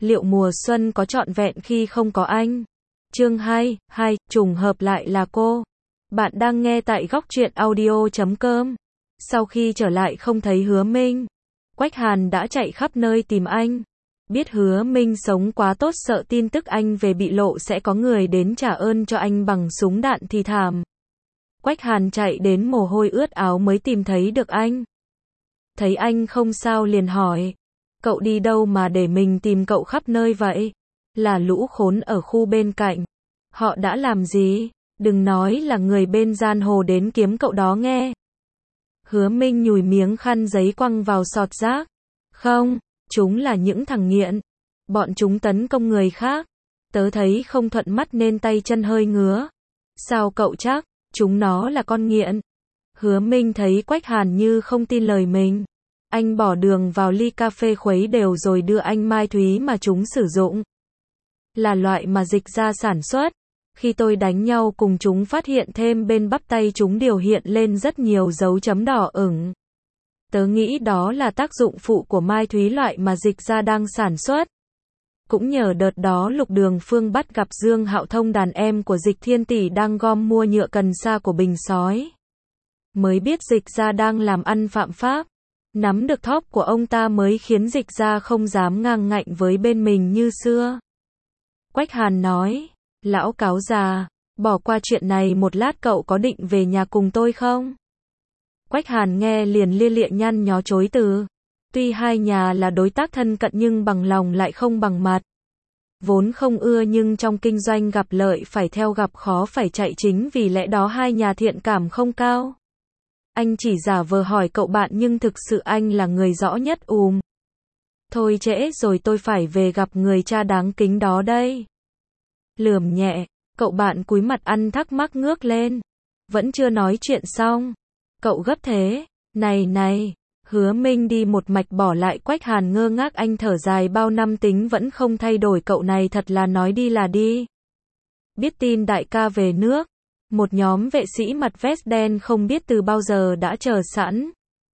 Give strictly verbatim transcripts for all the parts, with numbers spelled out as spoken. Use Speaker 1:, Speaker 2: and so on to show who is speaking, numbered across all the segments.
Speaker 1: liệu mùa xuân có trọn vẹn khi không có anh? Chương hai, hai, trùng hợp lại là cô. Bạn đang nghe tại góc truyện audio chấm com. Sau khi trở lại không thấy Hứa Minh, Quách Hàn đã chạy khắp nơi tìm anh. Biết Hứa Minh sống quá tốt, sợ tin tức anh về bị lộ sẽ có người đến trả ơn cho anh bằng súng đạn thì thảm. Quách Hàn chạy đến mồ hôi ướt áo mới tìm thấy được anh. Thấy anh không sao liền hỏi, cậu đi đâu mà để mình tìm cậu khắp nơi vậy? Là lũ khốn ở khu bên cạnh. Họ đã làm gì? Đừng nói là người bên giang hồ đến kiếm cậu đó nghe. Hứa Minh nhùi miếng khăn giấy quăng vào sọt rác. Không, chúng là những thằng nghiện. Bọn chúng tấn công người khác. Tớ thấy không thuận mắt nên tay chân hơi ngứa. Sao cậu chắc? Chúng nó là con nghiện. Hứa Minh thấy Quách Hàn như không tin lời mình. Anh bỏ đường vào ly cà phê khuấy đều rồi đưa anh mai thúy mà chúng sử dụng. Là loại mà dịch ra sản xuất. Khi tôi đánh nhau cùng chúng phát hiện thêm bên bắp tay chúng đều hiện lên rất nhiều dấu chấm đỏ ửng. Tớ nghĩ đó là tác dụng phụ của mai thúy loại mà dịch ra đang sản xuất. Cũng nhờ đợt đó Lục Đường Phương bắt gặp Dương Hạo Thông, đàn em của Dịch Thiên Tỷ, đang gom mua nhựa cần sa của Bình Sói. Mới biết Dịch ra đang làm ăn phạm pháp. Nắm được thóp của ông ta mới khiến Dịch ra không dám ngang ngạnh với bên mình như xưa. Quách Hàn nói, lão cáo già, bỏ qua chuyện này một lát, cậu có định về nhà cùng tôi không? Quách Hàn nghe liền lia lịa nhăn nhó chối từ. Tuy hai nhà là đối tác thân cận nhưng bằng lòng lại không bằng mặt. Vốn không ưa nhưng trong kinh doanh gặp lợi phải theo, gặp khó phải chạy, chính vì lẽ đó hai nhà thiện cảm không cao. Anh chỉ giả vờ hỏi cậu bạn nhưng thực sự anh là người rõ nhất. Ùm. Thôi trễ rồi, tôi phải về gặp người cha đáng kính đó đây. Lườm nhẹ, cậu bạn cúi mặt ăn thắc mắc ngước lên. Vẫn chưa nói chuyện xong. Cậu gấp thế. Này này. Hứa Minh đi một mạch bỏ lại Quách Hàn ngơ ngác. Anh thở dài, bao năm tính vẫn không thay đổi, cậu này thật là nói đi là đi. Biết tin đại ca về nước, một nhóm vệ sĩ mặc vest đen không biết từ bao giờ đã chờ sẵn.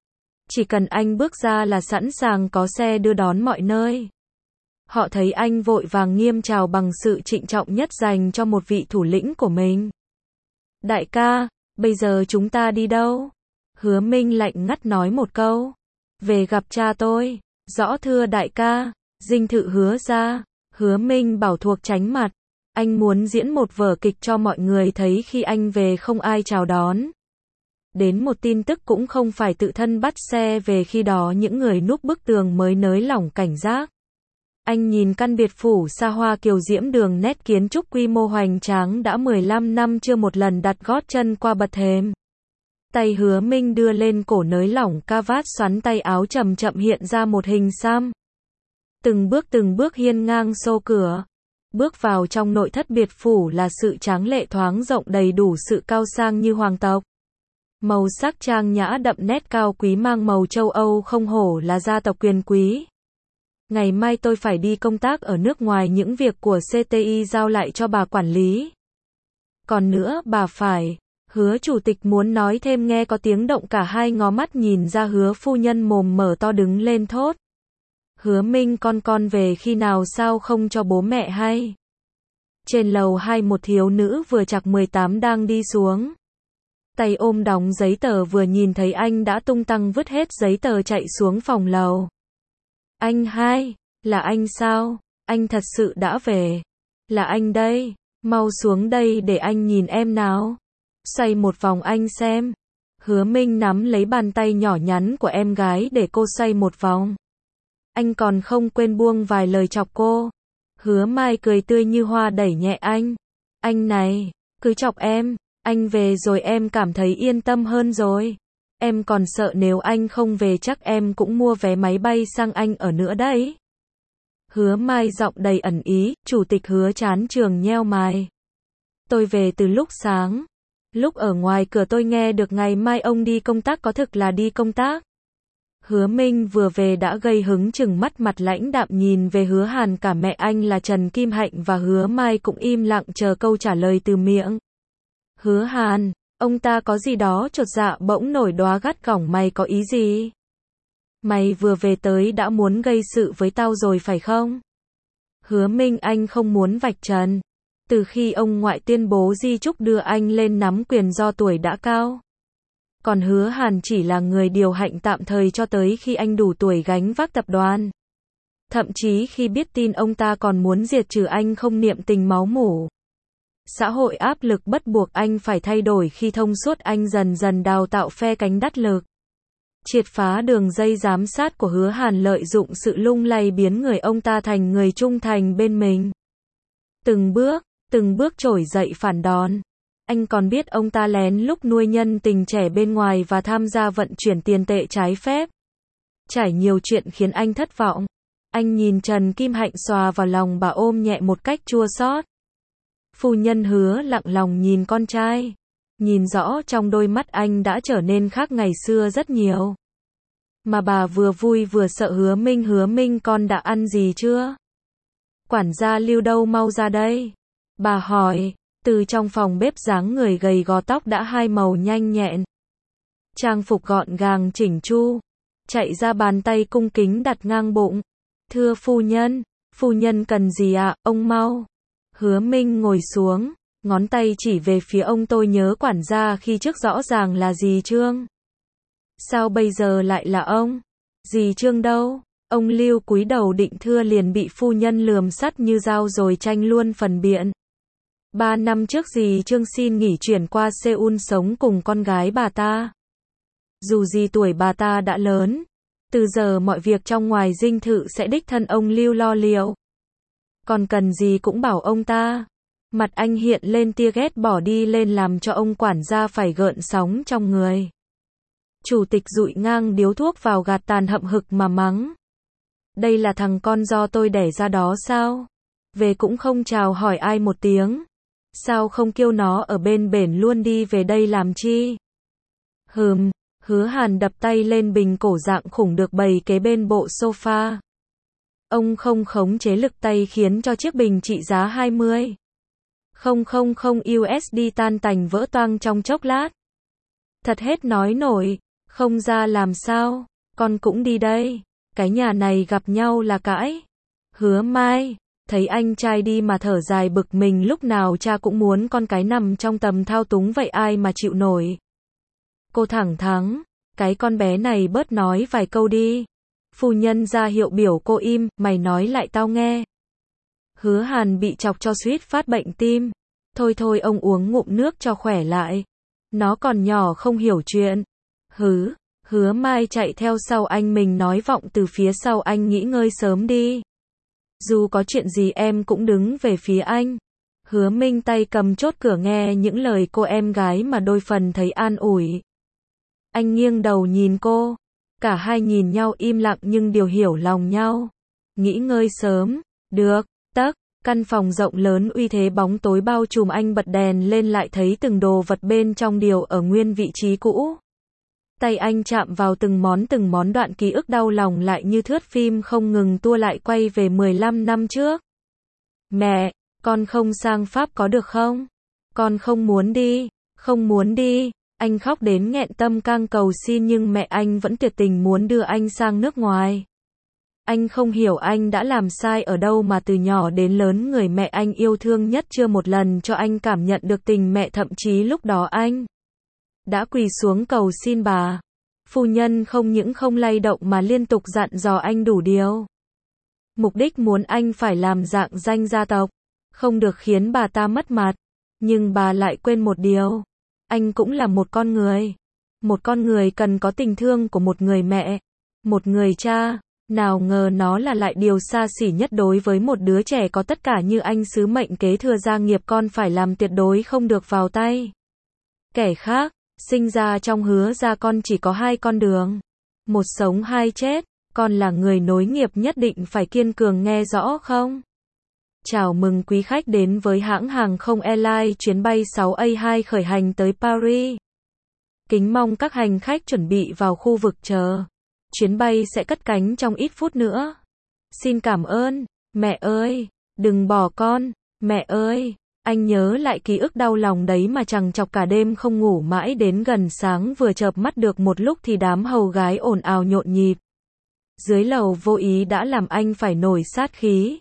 Speaker 1: Chỉ cần anh bước ra là sẵn sàng có xe đưa đón mọi nơi. Họ thấy anh vội vàng nghiêm chào bằng sự trịnh trọng nhất dành cho một vị thủ lĩnh của mình. Đại ca, bây giờ chúng ta đi đâu? Hứa Minh lạnh ngắt nói một câu. Về gặp cha tôi. Rõ thưa đại ca. Dinh thự Hứa ra. Hứa Minh bảo thuộc tránh mặt. Anh muốn diễn một vở kịch cho mọi người thấy khi anh về không ai chào đón. Đến một tin tức cũng không phải tự thân bắt xe về, khi đó những người núp bức tường mới nới lỏng cảnh giác. Anh nhìn căn biệt phủ xa hoa kiều diễm, đường nét kiến trúc quy mô hoành tráng, đã mười lăm năm chưa một lần đặt gót chân qua bậc thềm. Tay Hứa Minh đưa lên cổ nới lỏng ca vát, xoắn tay áo chậm chậm hiện ra một hình xăm. Từng bước từng bước hiên ngang xô cửa. Bước vào trong nội thất biệt phủ là sự tráng lệ thoáng rộng, đầy đủ sự cao sang như hoàng tộc. Màu sắc trang nhã đậm nét cao quý, mang màu châu Âu, không hổ là gia tộc quyền quý. Ngày mai tôi phải đi công tác ở nước ngoài, những việc của xê tê i giao lại cho bà quản lý. Còn nữa bà phải... Hứa chủ tịch muốn nói thêm, nghe có tiếng động cả hai ngó mắt nhìn ra, Hứa phu nhân mồm mở to đứng lên thốt. Hứa Minh, con con về khi nào, sao không cho bố mẹ hay? Trên lầu hai, một thiếu nữ vừa chạc mười tám đang đi xuống. Tay ôm đóng giấy tờ, vừa nhìn thấy anh đã tung tăng vứt hết giấy tờ chạy xuống phòng lầu. Anh hai, là anh sao? Anh thật sự đã về. Là anh đây, mau xuống đây để anh nhìn em nào. Xoay một vòng anh xem. Hứa Minh nắm lấy bàn tay nhỏ nhắn của em gái để cô xoay một vòng. Anh còn không quên buông vài lời chọc cô. Hứa Mai cười tươi như hoa đẩy nhẹ anh. Anh này, cứ chọc em. Anh về rồi em cảm thấy yên tâm hơn rồi. Em còn sợ nếu anh không về chắc em cũng mua vé máy bay sang Anh ở nữa đấy. Hứa Mai giọng đầy ẩn ý. Chủ tịch Hứa chán trường nheo mày. Tôi về từ lúc sáng. Lúc ở ngoài cửa tôi nghe được ngày mai ông đi công tác, có thực là đi công tác? Hứa Minh vừa về đã gây hứng, chừng mắt mặt lãnh đạm nhìn về Hứa Hàn. Cả mẹ anh là Trần Kim Hạnh và Hứa Mai cũng im lặng chờ câu trả lời từ miệng. Hứa Hàn, ông ta có gì đó chột dạ, bỗng nổi đoá gắt gỏng. Mày có ý gì? Mày vừa về tới đã muốn gây sự với tao rồi phải không? Hứa Minh anh không muốn vạch trần. Từ khi ông ngoại tuyên bố di chúc đưa anh lên nắm quyền do tuổi đã cao. Còn Hứa Hàn chỉ là người điều hành tạm thời cho tới khi anh đủ tuổi gánh vác tập đoàn. Thậm chí khi biết tin ông ta còn muốn diệt trừ anh không niệm tình máu mủ. Xã hội áp lực bắt buộc anh phải thay đổi khi thông suốt anh dần dần đào tạo phe cánh đắc lực. Triệt phá đường dây giám sát của Hứa Hàn lợi dụng sự lung lay biến người ông ta thành người trung thành bên mình. Từng bước, từng bước trỗi dậy phản đòn. Anh còn biết ông ta lén lút nuôi nhân tình trẻ bên ngoài và tham gia vận chuyển tiền tệ trái phép. Trải nhiều chuyện khiến anh thất vọng. Anh nhìn Trần Kim Hạnh xòa vào lòng bà ôm nhẹ một cách chua xót. Phu nhân Hứa lặng lòng nhìn con trai. Nhìn rõ trong đôi mắt anh đã trở nên khác ngày xưa rất nhiều. Mà bà vừa vui vừa sợ. Hứa Minh, Hứa Minh con đã ăn gì chưa? Quản gia Lưu đâu mau ra đây. Bà hỏi. Từ trong phòng bếp dáng người gầy gò, tóc đã hai màu nhanh nhẹn. Trang phục gọn gàng chỉnh chu. Chạy ra, bàn tay cung kính đặt ngang bụng. Thưa phu nhân, phu nhân cần gì ạ, à? Ông mau. Hứa Minh ngồi xuống, ngón tay chỉ về phía ông. Tôi nhớ quản gia khi trước rõ ràng là dì Trương. Sao bây giờ lại là ông? Dì Trương đâu? Ông Lưu cúi đầu định thưa liền bị phu nhân lườm sắt như dao rồi tranh luôn phần biện. Ba năm trước dì Trương xin nghỉ chuyển qua Seoul sống cùng con gái bà ta. Dù gì tuổi bà ta đã lớn, từ giờ mọi việc trong ngoài dinh thự sẽ đích thân ông Lưu lo liệu. Còn cần gì cũng bảo ông ta. Mặt anh hiện lên tia ghét bỏ đi lên làm cho ông quản gia phải gợn sóng trong người. Chủ tịch dụi ngang điếu thuốc vào gạt tàn hậm hực mà mắng. Đây là thằng con do tôi đẻ ra đó sao? Về cũng không chào hỏi ai một tiếng. Sao không kêu nó ở bên bển luôn đi về đây làm chi? Hừm, Hứa Hàn đập tay lên bình cổ dạng khủng được bày kế bên bộ sofa. Ông không khống chế lực tay khiến cho chiếc bình trị giá hai mươi nghìn u ét đê tan tành vỡ toang trong chốc lát. Thật hết nói nổi, không ra làm sao, con cũng đi đây, cái nhà này gặp nhau là cãi. Hứa Mai, thấy anh trai đi mà thở dài bực mình, lúc nào cha cũng muốn con cái nằm trong tầm thao túng vậy ai mà chịu nổi. Cô thẳng thắn, cái con bé này bớt nói vài câu đi. Phu nhân ra hiệu biểu cô im, mày nói lại tao nghe. Hứa Hàn bị chọc cho suýt phát bệnh tim. Thôi thôi ông uống ngụm nước cho khỏe lại. Nó còn nhỏ không hiểu chuyện. Hứ, Hứa Mai chạy theo sau anh, mình nói vọng từ phía sau anh, nghỉ ngơi sớm đi. Dù có chuyện gì em cũng đứng về phía anh. Hứa Minh tay cầm chốt cửa nghe những lời cô em gái mà đôi phần thấy an ủi. Anh nghiêng đầu nhìn cô. Cả hai nhìn nhau im lặng nhưng đều hiểu lòng nhau. Nghỉ ngơi sớm, được, tắc, căn phòng rộng lớn uy thế bóng tối bao trùm, anh bật đèn lên lại thấy từng đồ vật bên trong đều ở nguyên vị trí cũ. Tay anh chạm vào từng món từng món, đoạn ký ức đau lòng lại như thước phim không ngừng tua lại quay về mười lăm năm trước. Mẹ, con không sang Pháp có được không? Con không muốn đi, không muốn đi. Anh khóc đến nghẹn tâm can cầu xin nhưng mẹ anh vẫn tuyệt tình muốn đưa anh sang nước ngoài. Anh không hiểu anh đã làm sai ở đâu mà từ nhỏ đến lớn người mẹ anh yêu thương nhất chưa một lần cho anh cảm nhận được tình mẹ, thậm chí lúc đó anh đã quỳ xuống cầu xin bà. Phu nhân không những không lay động mà liên tục dặn dò anh đủ điều. Mục đích muốn anh phải làm dạng danh gia tộc, không được khiến bà ta mất mặt. Nhưng bà lại quên một điều. Anh cũng là một con người. Một con người cần có tình thương của một người mẹ, một người cha. Nào ngờ nó là lại điều xa xỉ nhất đối với một đứa trẻ có tất cả như anh. Sứ mệnh kế thừa gia nghiệp con phải làm tuyệt đối không được vào tay kẻ khác. Sinh ra trong Hứa gia con chỉ có hai con đường. Một sống hai chết. Con là người nối nghiệp nhất định phải kiên cường, nghe rõ không? Chào mừng quý khách đến với hãng hàng không Airlines chuyến bay sáu A hai khởi hành tới Paris. Kính mong các hành khách chuẩn bị vào khu vực chờ. Chuyến bay sẽ cất cánh trong ít phút nữa. Xin cảm ơn. Mẹ ơi, đừng bỏ con. Mẹ ơi, anh nhớ lại ký ức đau lòng đấy mà chằng chọc cả đêm không ngủ, mãi đến gần sáng vừa chợp mắt được một lúc thì đám hầu gái ồn ào nhộn nhịp dưới lầu vô ý đã làm anh phải nổi sát khí.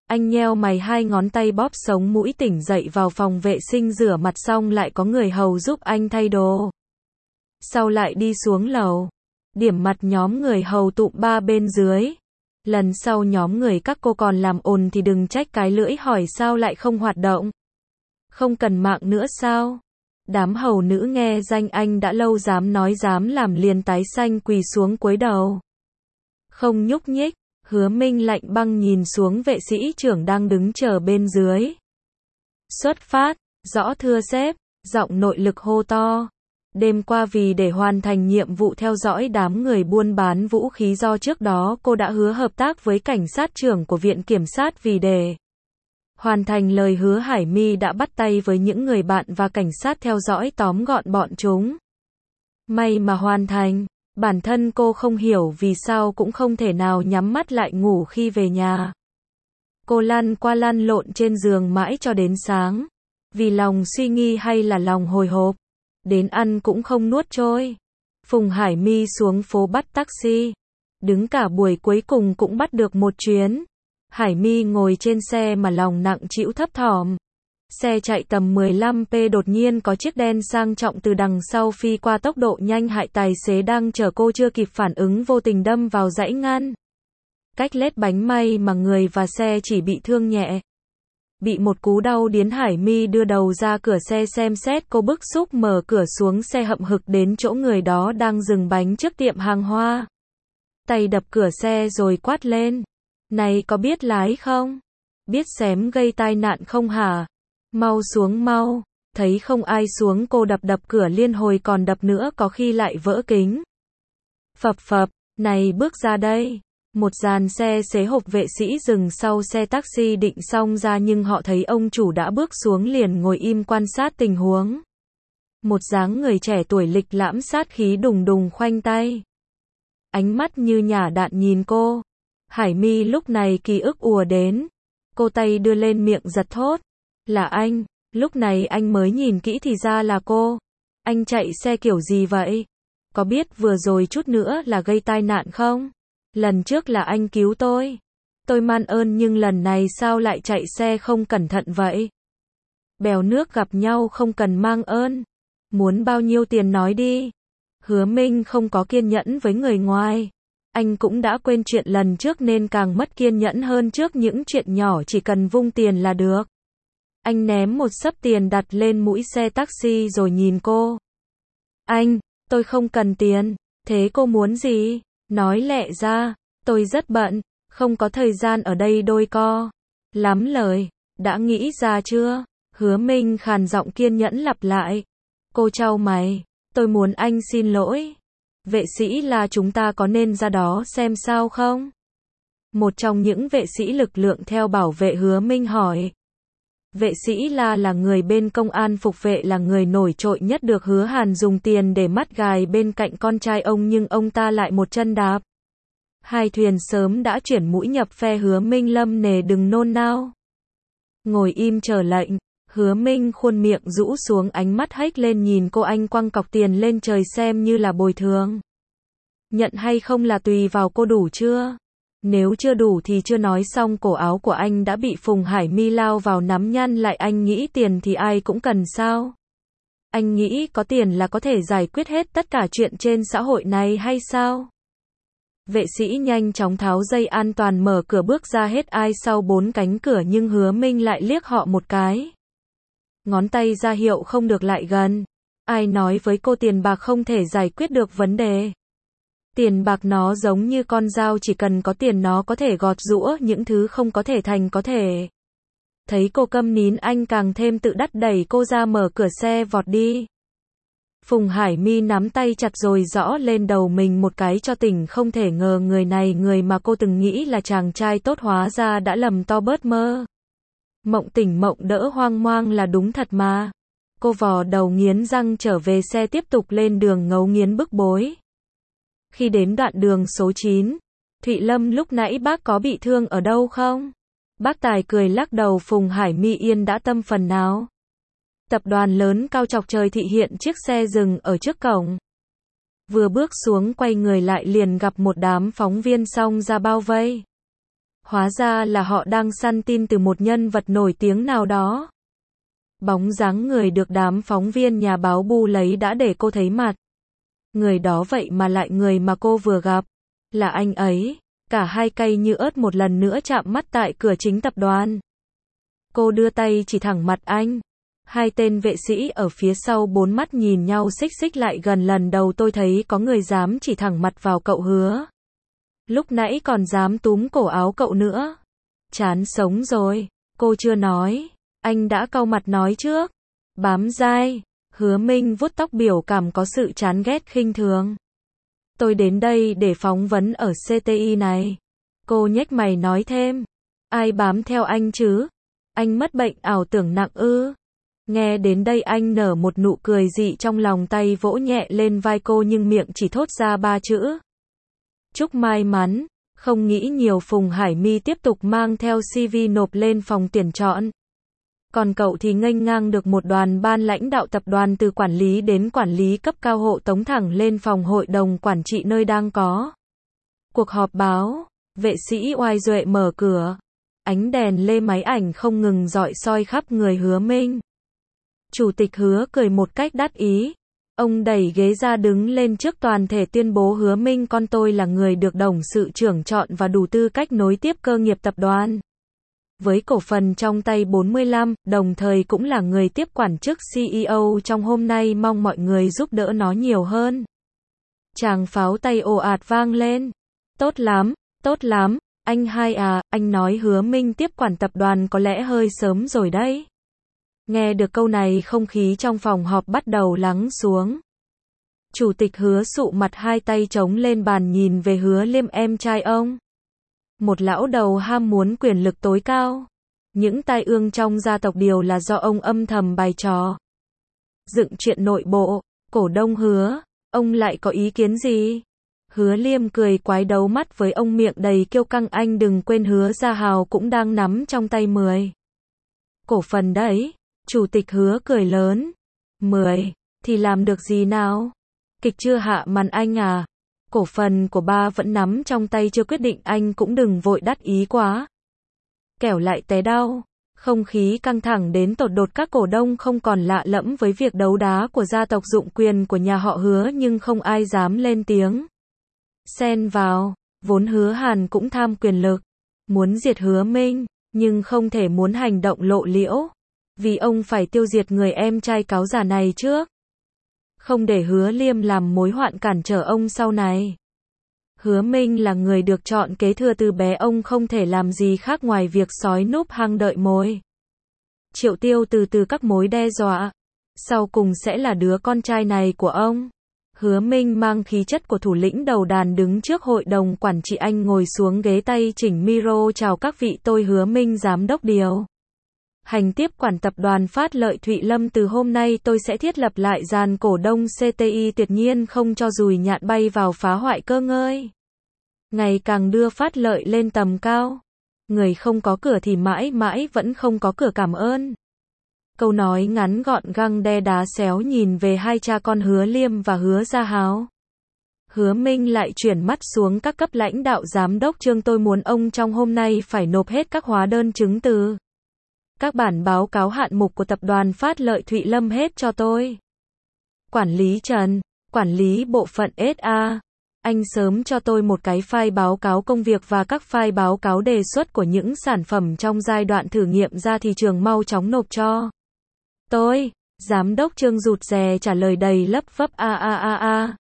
Speaker 1: Anh nheo mày, hai ngón tay bóp sống mũi, tỉnh dậy vào phòng vệ sinh rửa mặt xong lại có người hầu giúp anh thay đồ. Sau lại đi xuống lầu. Điểm mặt nhóm người hầu tụm ba bên dưới. Lần sau nhóm người các cô còn làm ồn thì đừng trách cái lưỡi, hỏi sao lại không hoạt động. Không cần mạng nữa sao? Đám hầu nữ nghe danh anh đã lâu dám nói dám làm liền tái xanh quỳ xuống cúi đầu. Không nhúc nhích. Hứa Minh lạnh băng nhìn xuống vệ sĩ trưởng đang đứng chờ bên dưới. Xuất phát. Rõ thưa sếp. Giọng nội lực hô to. Đêm qua vì để hoàn thành nhiệm vụ theo dõi đám người buôn bán vũ khí do trước đó cô đã hứa hợp tác với cảnh sát trưởng của Viện Kiểm sát, vì để hoàn thành lời hứa Hải My đã bắt tay với những người bạn và cảnh sát theo dõi tóm gọn bọn chúng. May mà hoàn thành, bản thân cô không hiểu vì sao cũng không thể nào nhắm mắt lại ngủ khi về nhà. Cô lăn qua lăn lộn trên giường mãi cho đến sáng, vì lòng suy nghi hay là lòng hồi hộp. Đến ăn cũng không nuốt trôi. Phùng Hải My xuống phố bắt taxi. Đứng cả buổi cuối cùng cũng bắt được một chuyến. Hải My ngồi trên xe mà lòng nặng trĩu thấp thỏm. Xe chạy tầm mười lăm ki lô mét đột nhiên có chiếc đen sang trọng từ đằng sau phi qua tốc độ nhanh, hại tài xế đang chở cô chưa kịp phản ứng vô tình đâm vào dãy ngăn. Cách lết bánh, may mà người và xe chỉ bị thương nhẹ. Bị một cú đau điến, Hải My đưa đầu ra cửa xe xem xét, cô bức xúc mở cửa xuống xe hậm hực đến chỗ người đó đang dừng bánh trước tiệm hàng hoa. Tay đập cửa xe rồi quát lên. Này, có biết lái không? Biết xém gây tai nạn không hả? Mau xuống mau. Thấy không ai xuống cô đập đập cửa liên hồi, còn đập nữa có khi lại vỡ kính. Phập phập, này bước ra đây. Một dàn xe xế hộp vệ sĩ dừng sau xe taxi định xong ra nhưng họ thấy ông chủ đã bước xuống liền ngồi im quan sát tình huống. Một dáng người trẻ tuổi lịch lãm sát khí đùng đùng khoanh tay. Ánh mắt như nhả đạn nhìn cô. Hải My lúc này ký ức ùa đến. Cô tay đưa lên miệng giật thốt. Là anh. Lúc này anh mới nhìn kỹ thì ra là cô. Anh chạy xe kiểu gì vậy? Có biết vừa rồi chút nữa là gây tai nạn không? Lần trước là anh cứu tôi. Tôi man ơn, nhưng lần này sao lại chạy xe không cẩn thận vậy? Bèo nước gặp nhau không cần mang ơn. Muốn bao nhiêu tiền nói đi. Hứa Minh không có kiên nhẫn với người ngoài. Anh cũng đã quên chuyện lần trước nên càng mất kiên nhẫn hơn, trước những chuyện nhỏ chỉ cần vung tiền là được. Anh ném một xấp tiền đặt lên mũi xe taxi rồi nhìn cô. Anh, tôi không cần tiền. Thế cô muốn gì? Nói lẹ ra. Tôi rất bận, không có thời gian ở đây đôi co lắm lời. Đã nghĩ ra chưa? Hứa Minh khàn giọng kiên nhẫn lặp lại. Cô chau mày. Tôi muốn anh xin lỗi. Vệ sĩ là chúng ta có nên ra đó xem sao không? Một trong những vệ sĩ lực lượng theo bảo vệ Hứa Minh hỏi. Vệ sĩ là là người bên công an phục vệ, là người nổi trội nhất, được Hứa Hàn dùng tiền để mắt gài bên cạnh con trai ông, nhưng ông ta lại một chân đạp. Hai thuyền sớm đã chuyển mũi nhập phe Hứa Minh. Lâm nề đừng nôn nao. Ngồi im chờ lệnh. Hứa Minh khuôn miệng rũ xuống, ánh mắt hếch lên nhìn cô. Anh quăng cọc tiền lên trời xem như là bồi thường. Nhận hay không là tùy vào cô, đủ chưa? Nếu chưa đủ thì chưa nói xong, cổ áo của anh đã bị Phùng Hải My lao vào nắm nhăn lại. Anh nghĩ tiền thì ai cũng cần sao? Anh nghĩ có tiền là có thể giải quyết hết tất cả chuyện trên xã hội này hay sao? Vệ sĩ nhanh chóng tháo dây an toàn, mở cửa bước ra hết ai sau bốn cánh cửa, nhưng Hứa Minh lại liếc họ một cái. Ngón tay ra hiệu không được lại gần. Ai nói với cô tiền bạc không thể giải quyết được vấn đề? Tiền bạc nó giống như con dao, chỉ cần có tiền nó có thể gọt giũa những thứ không có thể thành có thể. Thấy cô câm nín, anh càng thêm tự đắc đẩy cô ra, mở cửa xe vọt đi. Phùng Hải My nắm tay chặt rồi gõ lên đầu mình một cái cho tỉnh. Không thể ngờ người này, người mà cô từng nghĩ là chàng trai tốt, hóa ra đã lầm to bớt mơ. Mộng tỉnh mộng đỡ, hoang mang là đúng thật mà. Cô vò đầu nghiến răng trở về xe, tiếp tục lên đường ngấu nghiến bức bối. Khi đến đoạn đường số chín, Thụy Lâm, lúc nãy bác có bị thương ở đâu không? Bác Tài cười lắc đầu. Phùng Hải My yên đã tâm phần nào. Tập đoàn lớn cao chọc trời thị hiện chiếc xe dừng ở trước cổng. Vừa bước xuống quay người lại liền gặp một đám phóng viên xông ra bao vây. Hóa ra là họ đang săn tin từ một nhân vật nổi tiếng nào đó. Bóng dáng người được đám phóng viên nhà báo bu lấy đã để cô thấy mặt. Người đó vậy mà lại người mà cô vừa gặp. Là anh ấy. Cả hai cây như ớt một lần nữa chạm mắt tại cửa chính tập đoàn. Cô đưa tay chỉ thẳng mặt anh. Hai tên vệ sĩ ở phía sau bốn mắt nhìn nhau xích xích lại gần, lần đầu tôi thấy có người dám chỉ thẳng mặt vào cậu Hứa. Lúc nãy còn dám túm cổ áo cậu nữa. Chán sống rồi. Cô chưa nói. Anh đã cau mặt nói trước. Bám dai. Hứa Minh vuốt tóc biểu cảm có sự chán ghét khinh thường. Tôi đến đây để phỏng vấn ở xê tê i này. Cô nhếch mày nói thêm. Ai bám theo anh chứ? Anh mất bệnh ảo tưởng nặng ư? Nghe đến đây anh nở một nụ cười dị trong lòng, tay vỗ nhẹ lên vai cô nhưng miệng chỉ thốt ra ba chữ. Chúc may mắn. Không nghĩ nhiều, Phùng Hải My tiếp tục mang theo xê vê nộp lên phòng tuyển chọn. Còn cậu thì nghênh ngang được một đoàn ban lãnh đạo tập đoàn từ quản lý đến quản lý cấp cao hộ tống thẳng lên phòng hội đồng quản trị nơi đang có cuộc họp báo. Vệ sĩ oai duệ mở cửa. Ánh đèn lê máy ảnh không ngừng rọi soi khắp người Hứa Minh. Chủ tịch Hứa cười một cách đắc ý. Ông đẩy ghế ra đứng lên trước toàn thể tuyên bố, Hứa Minh con tôi là người được董sự trưởng chọn và đủ tư cách nối tiếp cơ nghiệp tập đoàn. Với cổ phần trong tay bốn mươi lăm, đồng thời cũng là người tiếp quản chức xê e ô trong hôm nay, mong mọi người giúp đỡ nó nhiều hơn. Tràng pháo tay ồ ạt vang lên. Tốt lắm, tốt lắm, anh hai à, anh nói Hứa Minh tiếp quản tập đoàn có lẽ hơi sớm rồi đấy. Nghe được câu này, không khí trong phòng họp bắt đầu lắng xuống. Chủ tịch Hứa sụ mặt, hai tay chống lên bàn nhìn về Hứa Liêm, em trai ông. Một lão đầu ham muốn quyền lực tối cao. Những tai ương trong gia tộc đều là do ông âm thầm bày trò. Dựng chuyện nội bộ. Cổ đông Hứa, ông lại có ý kiến gì? Hứa Liêm cười quái đấu mắt với ông, miệng đầy kiêu căng, anh đừng quên Hứa Gia Hào cũng đang nắm trong tay mười cổ phần đấy. Chủ tịch Hứa cười lớn. mười thì làm được gì nào? Kịch chưa hạ màn anh à? Cổ phần của ba vẫn nắm trong tay chưa quyết định, anh cũng đừng vội đắc ý quá. Kẻo lại té đau. Không khí căng thẳng đến tột đột, các cổ đông không còn lạ lẫm với việc đấu đá của gia tộc dụng quyền của nhà họ Hứa, nhưng không ai dám lên tiếng xen vào. Vốn Hứa Hàn cũng tham quyền lực, muốn diệt Hứa Minh, nhưng không thể muốn hành động lộ liễu, vì ông phải tiêu diệt người em trai cáo già này trước, không để Hứa Liêm làm mối hoạn cản trở ông sau này. Hứa Minh là người được chọn kế thừa từ bé, ông không thể làm gì khác ngoài việc sói núp hang đợi mồi. Triệu tiêu từ từ các mối đe dọa, sau cùng sẽ là đứa con trai này của ông. Hứa Minh mang khí chất của thủ lĩnh đầu đàn đứng trước hội đồng quản trị, anh ngồi xuống ghế, tay chỉnh micro, chào các vị, tôi Hứa Minh, giám đốc điều hành tiếp quản tập đoàn Phát Lợi Thụy Lâm, từ hôm nay tôi sẽ thiết lập lại dàn cổ đông xê tê i, tuyệt nhiên không cho dùi nhạn bay vào phá hoại cơ ngơi, ngày càng đưa Phát Lợi lên tầm cao. Người không có cửa thì mãi mãi vẫn không có cửa, cảm ơn. Câu nói ngắn gọn găng đe đá xéo nhìn về hai cha con Hứa Liêm và Hứa Gia Hào. Hứa Minh lại chuyển mắt xuống các cấp lãnh đạo, giám đốc Trương, tôi muốn ông trong hôm nay phải nộp hết các hóa đơn chứng từ, các bản báo cáo hạn mục của tập đoàn Phát Lợi Thụy Lâm hết cho tôi. Quản lý Trần, quản lý bộ phận ét a, anh sớm cho tôi một cái file báo cáo công việc và các file báo cáo đề xuất của những sản phẩm trong giai đoạn thử nghiệm ra thị trường, mau chóng nộp cho tôi. Giám đốc Trương rụt rè trả lời đầy lấp vấp, a a a a.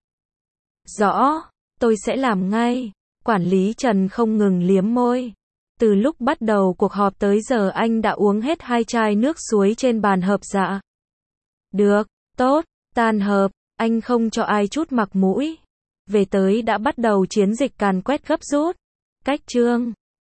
Speaker 1: Rõ, tôi sẽ làm ngay. Quản lý Trần không ngừng liếm môi. Từ lúc bắt đầu cuộc họp tới giờ anh đã uống hết hai chai nước suối trên bàn họp. Dạ. Được, tốt, tan họp, anh không cho ai chút mặt mũi. Về tới đã bắt đầu chiến dịch càn quét gấp rút. Cách Trương